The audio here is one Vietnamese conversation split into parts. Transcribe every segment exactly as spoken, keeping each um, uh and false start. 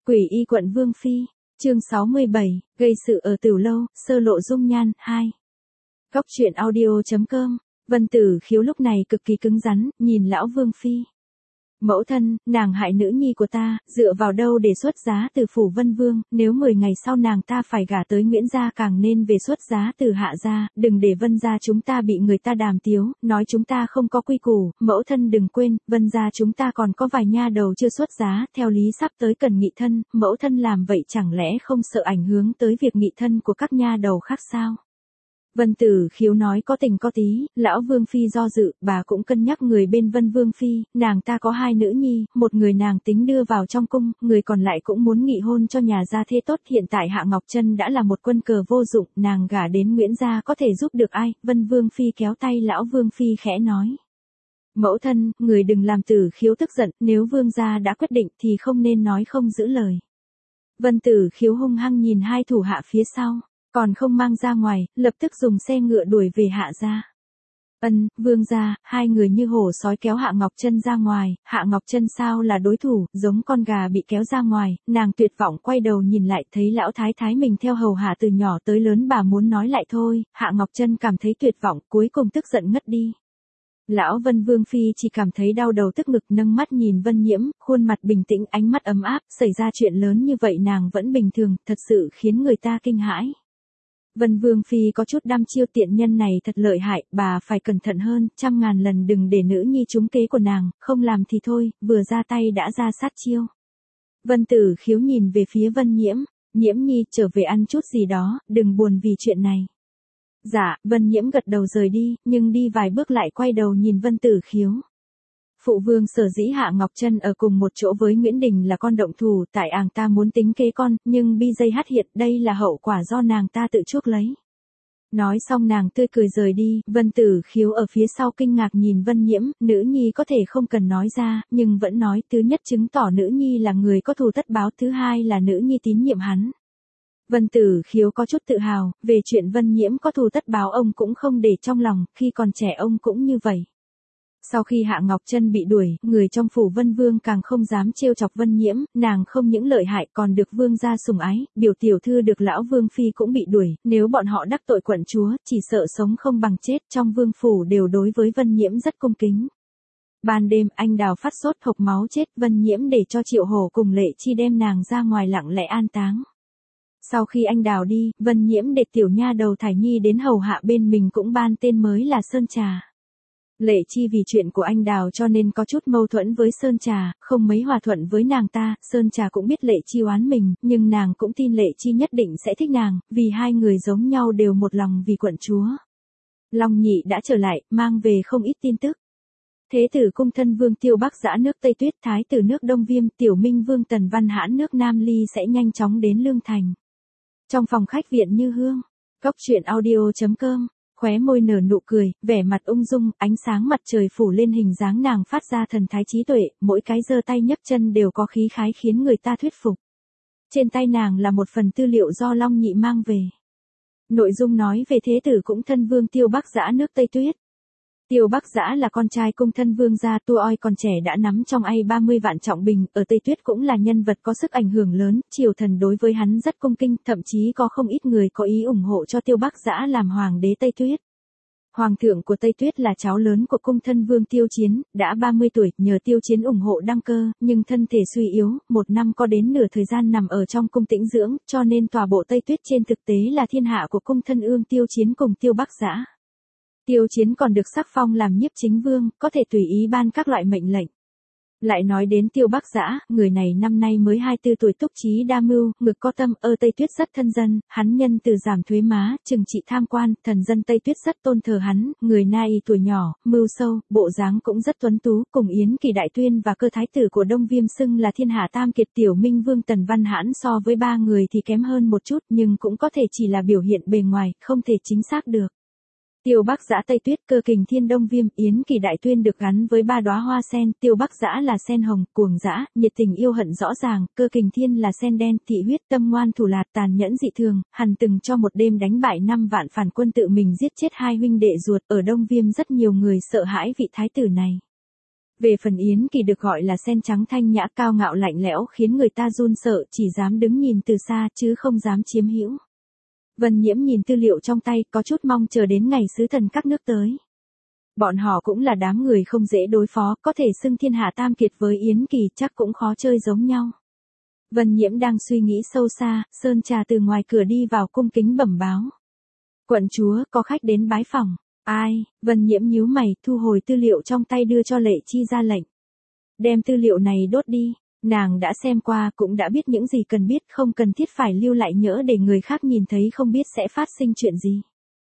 Quỷ y quận Vương Phi, chương sáu mươi bảy, gây sự ở Tửu Lâu, sơ lộ dung nhan, hai. Góc truyện audio.com, Vân Tử Khiếu lúc này cực kỳ cứng rắn, nhìn lão Vương Phi. Mẫu thân, nàng hại nữ nhi của ta, dựa vào đâu để xuất giá từ phủ Vân Vương, nếu mười ngày sau nàng ta phải gả tới Nguyễn gia càng nên về xuất giá từ Hạ gia, đừng để Vân gia chúng ta bị người ta đàm tiếu, nói chúng ta không có quy củ, mẫu thân đừng quên, Vân gia chúng ta còn có vài nha đầu chưa xuất giá, theo lý sắp tới cần nghị thân, mẫu thân làm vậy chẳng lẽ không sợ ảnh hưởng tới việc nghị thân của các nha đầu khác sao? Vân Tử Khiếu nói có tình có tí, lão Vương Phi do dự, bà cũng cân nhắc người bên Vân Vương Phi, nàng ta có hai nữ nhi, một người nàng tính đưa vào trong cung, người còn lại cũng muốn nghị hôn cho nhà gia thê tốt, hiện tại Hạ Ngọc Trân đã là một quân cờ vô dụng, nàng gả đến Nguyễn gia có thể giúp được ai, Vân Vương Phi kéo tay lão Vương Phi khẽ nói. Mẫu thân, người đừng làm Tử Khiếu tức giận, nếu Vương gia đã quyết định thì không nên nói không giữ lời. Vân Tử Khiếu hung hăng nhìn hai thủ hạ phía sau. Còn không mang ra ngoài, lập tức dùng xe ngựa đuổi về Hạ gia. Ân, Vương gia, hai người như hổ sói kéo Hạ Ngọc Trân ra ngoài, Hạ Ngọc Trân sao là đối thủ, giống con gà bị kéo ra ngoài, nàng tuyệt vọng quay đầu nhìn lại thấy lão thái thái mình theo hầu hạ từ nhỏ tới lớn, bà muốn nói lại thôi, Hạ Ngọc Trân cảm thấy tuyệt vọng, cuối cùng tức giận ngất đi. Lão Vân Vương Phi chỉ cảm thấy đau đầu tức ngực, nâng mắt nhìn Vân Nhiễm, khuôn mặt bình tĩnh, ánh mắt ấm áp, xảy ra chuyện lớn như vậy nàng vẫn bình thường, thật sự khiến người ta kinh hãi. Vân Vương Phi có chút đăm chiêu, tiện nhân này thật lợi hại, bà phải cẩn thận hơn, trăm ngàn lần đừng để nữ nhi trúng kế của nàng, không làm thì thôi, vừa ra tay đã ra sát chiêu. Vân Tử Khiếu nhìn về phía Vân Nhiễm, Nhiễm nhi trở về ăn chút gì đó, đừng buồn vì chuyện này. Dạ, Vân Nhiễm gật đầu rời đi, nhưng đi vài bước lại quay đầu nhìn Vân Tử Khiếu. Phụ vương sở dĩ Hạ Ngọc Trân ở cùng một chỗ với Nguyễn Đình là con động thủ, tại àng ta muốn tính kế con, nhưng bi dây hắt hiện, đây là hậu quả do nàng ta tự chuốc lấy. Nói xong nàng tươi cười rời đi, Vân Tử Khiếu ở phía sau kinh ngạc nhìn Vân Nhiễm, nữ nhi có thể không cần nói ra, nhưng vẫn nói, thứ nhất chứng tỏ nữ nhi là người có thù tất báo, thứ hai là nữ nhi tín nhiệm hắn. Vân Tử Khiếu có chút tự hào, về chuyện Vân Nhiễm có thù tất báo ông cũng không để trong lòng, khi còn trẻ ông cũng như vậy. Sau khi Hạ Ngọc Trân bị đuổi, người trong phủ Vân Vương càng không dám trêu chọc Vân Nhiễm, nàng không những lợi hại còn được vương gia sủng ái, biểu tiểu thư được lão Vương Phi cũng bị đuổi, nếu bọn họ đắc tội quận chúa, chỉ sợ sống không bằng chết, trong vương phủ đều đối với Vân Nhiễm rất cung kính. Ban đêm anh Đào phát sốt hộc máu chết, Vân Nhiễm để cho Triệu Hổ cùng Lệ Chi đem nàng ra ngoài lặng lẽ an táng. Sau khi anh Đào đi, Vân Nhiễm để tiểu nha đầu Thải Nhi đến hầu hạ bên mình cũng ban tên mới là Sơn Trà. Lệ Chi vì chuyện của anh Đào cho nên có chút mâu thuẫn với Sơn Trà, không mấy hòa thuận với nàng ta, Sơn Trà cũng biết Lệ Chi oán mình, nhưng nàng cũng tin Lệ Chi nhất định sẽ thích nàng, vì hai người giống nhau đều một lòng vì quận chúa. Long Nhị đã trở lại, mang về không ít tin tức. Thế tử cung thân Vương Tiêu Bắc Dã nước Tây Tuyết, thái tử nước Đông Viêm, tiểu minh Vương Tần Văn Hãn nước Nam Ly sẽ nhanh chóng đến Lương Thành. Trong phòng khách viện Như Hương, góc truyện audio.com. Khóe môi nở nụ cười, vẻ mặt ung dung, ánh sáng mặt trời phủ lên hình dáng nàng phát ra thần thái trí tuệ, mỗi cái giơ tay nhấc chân đều có khí khái khiến người ta thuyết phục. Trên tay nàng là một phần tư liệu do Long Nhị mang về. Nội dung nói về thế tử cũng thân Vương Tiêu Bắc Dã nước Tây Tuyết. Tiêu Bắc Dã là con trai cung thân Vương gia, tua oi còn trẻ đã nắm trong tay ba mươi vạn trọng binh, ở Tây Tuyết cũng là nhân vật có sức ảnh hưởng lớn, triều thần đối với hắn rất cung kinh, thậm chí có không ít người có ý ủng hộ cho Tiêu Bắc Dã làm hoàng đế Tây Tuyết. Hoàng thượng của Tây Tuyết là cháu lớn của cung thân Vương Tiêu Chiến, đã ba mươi tuổi, nhờ Tiêu Chiến ủng hộ đăng cơ, nhưng thân thể suy yếu, một năm có đến nửa thời gian nằm ở trong cung tĩnh dưỡng, cho nên tòa bộ Tây Tuyết trên thực tế là thiên hạ của cung thân Ương Tiêu Chiến cùng Tiêu Bắc Dã. Tiêu Chiến còn được sắc phong làm nhiếp chính vương, có thể tùy ý ban các loại mệnh lệnh. Lại nói đến Tiêu Bắc Dã, người này năm nay mới hai mươi tư tuổi, túc trí đa mưu, ngực có tâm, ở Tây Tuyết rất thân dân, hắn nhân từ giảm thuế má, trừng trị tham quan, thần dân Tây Tuyết rất tôn thờ hắn, người nai tuổi nhỏ, mưu sâu, bộ dáng cũng rất tuấn tú, cùng Yến Kỳ Đại Tuyên và Cơ Thái tử của Đông Viêm xưng là thiên hạ tam kiệt. Tiểu minh Vương Tần Văn Hãn so với ba người thì kém hơn một chút, nhưng cũng có thể chỉ là biểu hiện bề ngoài, không thể chính xác được. Tiêu Bắc Dã Tây Tuyết, Cơ Kình Thiên Đông Viêm, Yến Kỳ Đại Tuyên được gắn với ba đóa hoa sen, Tiêu Bắc Dã là sen hồng, cuồng dã, nhiệt tình yêu hận rõ ràng, Cơ Kình Thiên là sen đen, thị huyết, tâm ngoan thủ lạt, tàn nhẫn dị thường, hằn từng cho một đêm đánh bại năm vạn phản quân, tự mình giết chết hai huynh đệ ruột, ở Đông Viêm rất nhiều người sợ hãi vị thái tử này. Về phần Yến Kỳ được gọi là sen trắng thanh nhã cao ngạo lạnh lẽo khiến người ta run sợ, chỉ dám đứng nhìn từ xa chứ không dám chiếm hữu. Vân Nhiễm nhìn tư liệu trong tay, có chút mong chờ đến ngày sứ thần các nước tới. Bọn họ cũng là đám người không dễ đối phó, có thể xưng thiên hạ tam kiệt với Yến Kỳ chắc cũng khó chơi giống nhau. Vân Nhiễm đang suy nghĩ sâu xa, Sơn Trà từ ngoài cửa đi vào cung kính bẩm báo. Quận chúa, có khách đến bái phòng. Ai? Vân Nhiễm nhíu mày, thu hồi tư liệu trong tay đưa cho Lệ Chi ra lệnh. Đem tư liệu này đốt đi, nàng đã xem qua cũng đã biết những gì cần biết, không cần thiết phải lưu lại nhỡ để người khác nhìn thấy không biết sẽ phát sinh chuyện gì.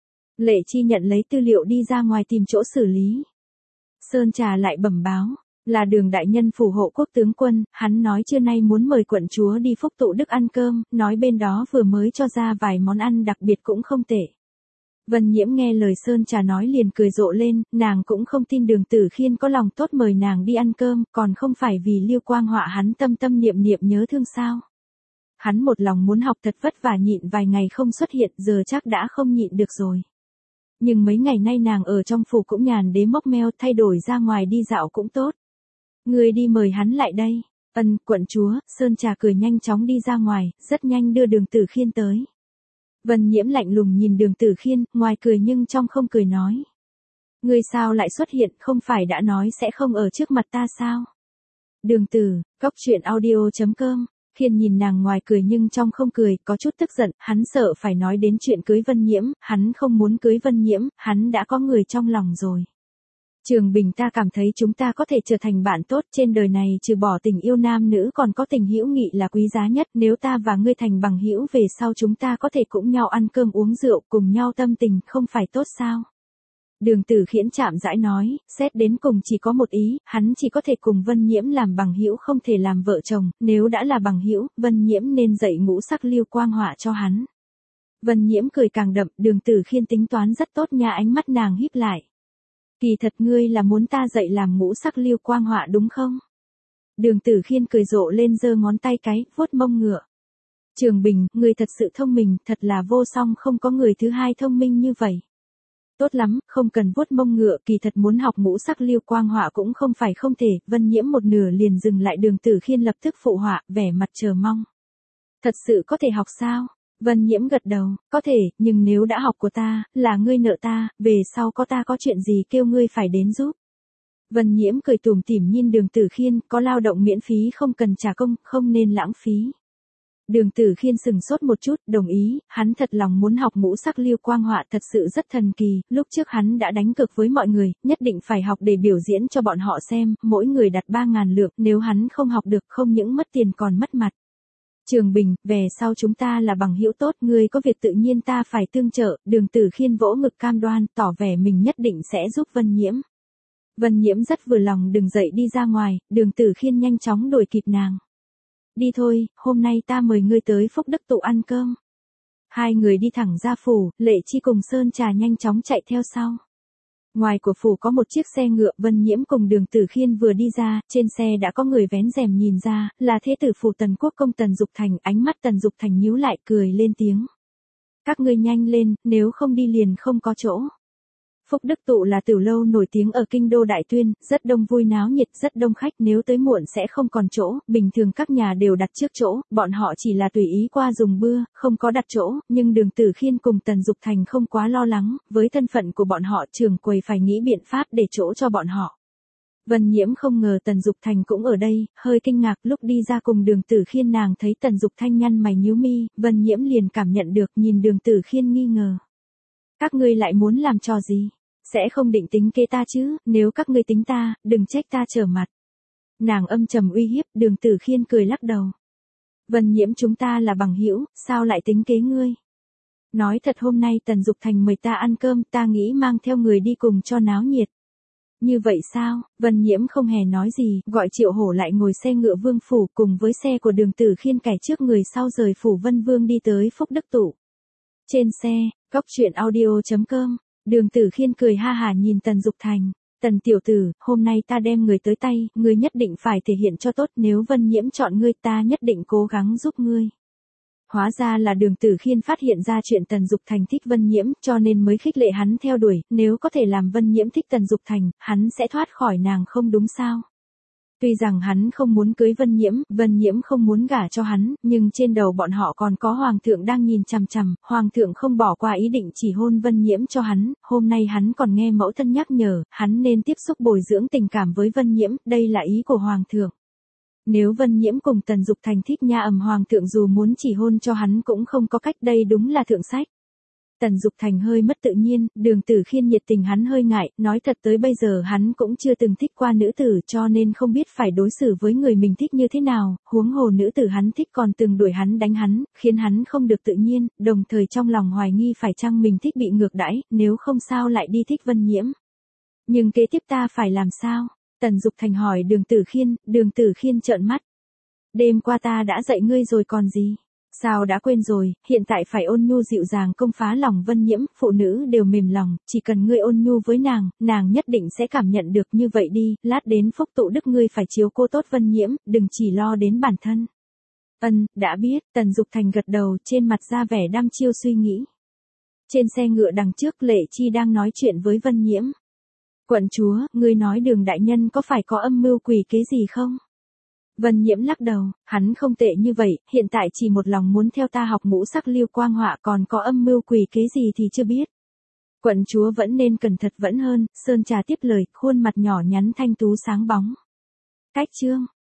Lệ Chi nhận lấy tư liệu đi ra ngoài tìm chỗ xử lý. Sơn Trà lại bẩm báo, là Đường đại nhân phù hộ quốc tướng quân, hắn nói trưa nay muốn mời quận chúa đi Phúc Tụ Đức ăn cơm, nói bên đó vừa mới cho ra vài món ăn đặc biệt cũng không tệ. Vân Nhiễm nghe lời Sơn Trà nói liền cười rộ lên, nàng cũng không tin Đường Tử Khiên có lòng tốt mời nàng đi ăn cơm, còn không phải vì Liêu Quang Họa hắn tâm tâm niệm niệm nhớ thương sao. Hắn một lòng muốn học thật vất vả nhịn vài ngày không xuất hiện, giờ chắc đã không nhịn được rồi. Nhưng mấy ngày nay nàng ở trong phủ cũng nhàn đế mốc meo, thay đổi ra ngoài đi dạo cũng tốt. Người đi mời hắn lại đây. Ân, quận chúa. Sơn Trà cười nhanh chóng đi ra ngoài, rất nhanh đưa Đường Tử Khiên tới. Vân Nhiễm lạnh lùng nhìn Đường Tử Khiên, ngoài cười nhưng trong không cười nói. Ngươi sao lại xuất hiện, không phải đã nói sẽ không ở trước mặt ta sao? Đường Tử, cóc truyện audio chấm com. Khiên nhìn nàng ngoài cười nhưng trong không cười, có chút tức giận, hắn sợ phải nói đến chuyện cưới Vân Nhiễm, hắn không muốn cưới Vân Nhiễm, hắn đã có người trong lòng rồi. Trường Bình, ta cảm thấy chúng ta có thể trở thành bạn tốt, trên đời này trừ bỏ tình yêu nam nữ còn có tình hữu nghị là quý giá nhất, nếu ta và ngươi thành bằng hữu về sau chúng ta có thể cùng nhau ăn cơm uống rượu, cùng nhau tâm tình, không phải tốt sao? Đường Tử Khiễn chạm rãi nói, xét đến cùng chỉ có một ý, hắn chỉ có thể cùng Vân Nhiễm làm bằng hữu không thể làm vợ chồng, nếu đã là bằng hữu, Vân Nhiễm nên dạy ngũ sắc Liêu Quang Họa cho hắn. Vân Nhiễm cười càng đậm, Đường Tử Khiên tính toán rất tốt nha, ánh mắt nàng híp lại. Kỳ thật ngươi là muốn ta dạy làm ngũ sắc Liêu Quang Họa đúng không? Đường Tử Khiên cười rộ lên giơ ngón tay cái, vuốt mông ngựa. Trường Bình, ngươi thật sự thông minh, thật là vô song, không có người thứ hai thông minh như vậy. Tốt lắm, không cần vuốt mông ngựa, kỳ thật muốn học ngũ sắc Liêu Quang Họa cũng không phải không thể. Vân Nhiễm một nửa liền dừng lại, Đường Tử Khiên lập tức phụ họa, vẻ mặt chờ mong. Thật sự có thể học sao? Vân Nhiễm gật đầu, có thể, nhưng nếu đã học của ta, là ngươi nợ ta, về sau có ta có chuyện gì kêu ngươi phải đến giúp. Vân Nhiễm cười tủm tỉm nhìn Đường Tử Khiên, có lao động miễn phí không cần trả công, không nên lãng phí. Đường Tử Khiên sừng sốt một chút, đồng ý, hắn thật lòng muốn học ngũ sắc Liêu Quang Họa, thật sự rất thần kỳ, lúc trước hắn đã đánh cược với mọi người, nhất định phải học để biểu diễn cho bọn họ xem, mỗi người đặt ba ngàn lượng, nếu hắn không học được không những mất tiền còn mất mặt. Trường Bình, về sau chúng ta là bằng hữu tốt, ngươi có việc tự nhiên ta phải tương trợ. Đường Tử Khiên vỗ ngực cam đoan, tỏ vẻ mình nhất định sẽ giúp Vân Nhiễm. Vân Nhiễm rất vừa lòng đứng dậy đi ra ngoài, Đường Tử Khiên nhanh chóng đuổi kịp nàng. Đi thôi, hôm nay ta mời ngươi tới Phúc Đức Tụ ăn cơm. Hai người đi thẳng ra phủ, Lệ Chi cùng Sơn Trà nhanh chóng chạy theo sau. Ngoài của phủ có một chiếc xe ngựa, Vân Nhiễm cùng Đường Tử Khiên vừa đi ra, trên xe đã có người vén rèm nhìn ra, là thế tử phủ Tần Quốc công Tần Dục Thành, ánh mắt Tần Dục Thành nhíu lại cười lên tiếng. Các ngươi nhanh lên, nếu không đi liền không có chỗ. Phúc Đức Tụ là tiểu lâu nổi tiếng ở kinh đô Đại Tuyên, rất đông vui náo nhiệt, rất đông khách, nếu tới muộn sẽ không còn chỗ, bình thường các nhà đều đặt trước chỗ, bọn họ chỉ là tùy ý qua dùng bữa, không có đặt chỗ, nhưng Đường Tử Khiên cùng Tần Dục Thành không quá lo lắng, với thân phận của bọn họ trưởng quầy phải nghĩ biện pháp để chỗ cho bọn họ. Vân Nhiễm không ngờ Tần Dục Thành cũng ở đây, hơi kinh ngạc, lúc đi ra cùng Đường Tử Khiên nàng thấy Tần Dục Thanh nhăn mày nhíu mi, Vân Nhiễm liền cảm nhận được, nhìn Đường Tử Khiên nghi ngờ. Các ngươi lại muốn làm trò gì? Sẽ không định tính kế ta chứ, nếu các ngươi tính ta, đừng trách ta trở mặt. Nàng âm trầm uy hiếp, Đường Tử Khiên cười lắc đầu. Vân Nhiễm, chúng ta là bằng hữu, sao lại tính kế ngươi? Nói thật, hôm nay Tần Dục Thành mời ta ăn cơm, ta nghĩ mang theo người đi cùng cho náo nhiệt. Như vậy sao? Vân Nhiễm không hề nói gì, gọi Triệu Hổ lại ngồi xe ngựa Vương phủ, cùng với xe của Đường Tử Khiên cải trước người sau rời phủ Vân Vương đi tới Phúc Đức Tụ. Trên xe, cóc truyện audio chấm com. Đường Tử Khiên cười ha hả nhìn Tần Dục Thành. Tần tiểu tử, hôm nay ta đem người tới tay, ngươi nhất định phải thể hiện cho tốt, nếu Vân Nhiễm chọn ngươi ta nhất định cố gắng giúp ngươi. hóa ra là Đường Tử Khiên phát hiện ra chuyện Tần Dục Thành thích Vân Nhiễm, cho nên mới khích lệ hắn theo đuổi, nếu có thể làm Vân Nhiễm thích Tần Dục Thành, hắn sẽ thoát khỏi nàng không đúng sao? Tuy rằng hắn không muốn cưới Vân Nhiễm, Vân Nhiễm không muốn gả cho hắn, nhưng trên đầu bọn họ còn có Hoàng thượng đang nhìn chằm chằm, Hoàng thượng không bỏ qua ý định chỉ hôn Vân Nhiễm cho hắn, hôm nay hắn còn nghe mẫu thân nhắc nhở, hắn nên tiếp xúc bồi dưỡng tình cảm với Vân Nhiễm, đây là ý của Hoàng thượng. Nếu Vân Nhiễm cùng Tần Dục Thành thích nha ầm Hoàng thượng dù muốn chỉ hôn cho hắn cũng không có cách, đây đúng là thượng sách. Tần Dục Thành hơi mất tự nhiên, Đường Tử Khiên nhiệt tình hắn hơi ngại, nói thật tới bây giờ hắn cũng chưa từng thích qua nữ tử cho nên không biết phải đối xử với người mình thích như thế nào, huống hồ nữ tử hắn thích còn từng đuổi hắn đánh hắn, khiến hắn không được tự nhiên, đồng thời trong lòng hoài nghi phải chăng mình thích bị ngược đãi, nếu không sao lại đi thích Vân Nhiễm. Nhưng kế tiếp ta phải làm sao? Tần Dục Thành hỏi Đường Tử Khiên, Đường Tử Khiên trợn mắt. Đêm qua ta đã dạy ngươi rồi còn gì? Sao đã quên rồi, hiện tại phải ôn nhu dịu dàng công phá lòng Vân Nhiễm, phụ nữ đều mềm lòng, chỉ cần ngươi ôn nhu với nàng, nàng nhất định sẽ cảm nhận được, như vậy đi, lát đến Phúc Tụ Đức ngươi phải chiếu cô tốt Vân Nhiễm, đừng chỉ lo đến bản thân. Ân, đã biết, Tần Dục Thành gật đầu, trên mặt ra vẻ đăm chiêu suy nghĩ. Trên xe ngựa đằng trước Lệ Chi đang nói chuyện với Vân Nhiễm. Quận chúa, ngươi nói Đường đại nhân có phải có âm mưu quỷ kế gì không? Vân Nhiễm lắc đầu, hắn không tệ như vậy, hiện tại chỉ một lòng muốn theo ta học ngũ sắc lưu quang họa, còn có âm mưu quỷ kế gì thì chưa biết. Quận chúa vẫn nên cẩn thận vẫn hơn, Sơn Trà tiếp lời, khuôn mặt nhỏ nhắn thanh tú sáng bóng. Cách chương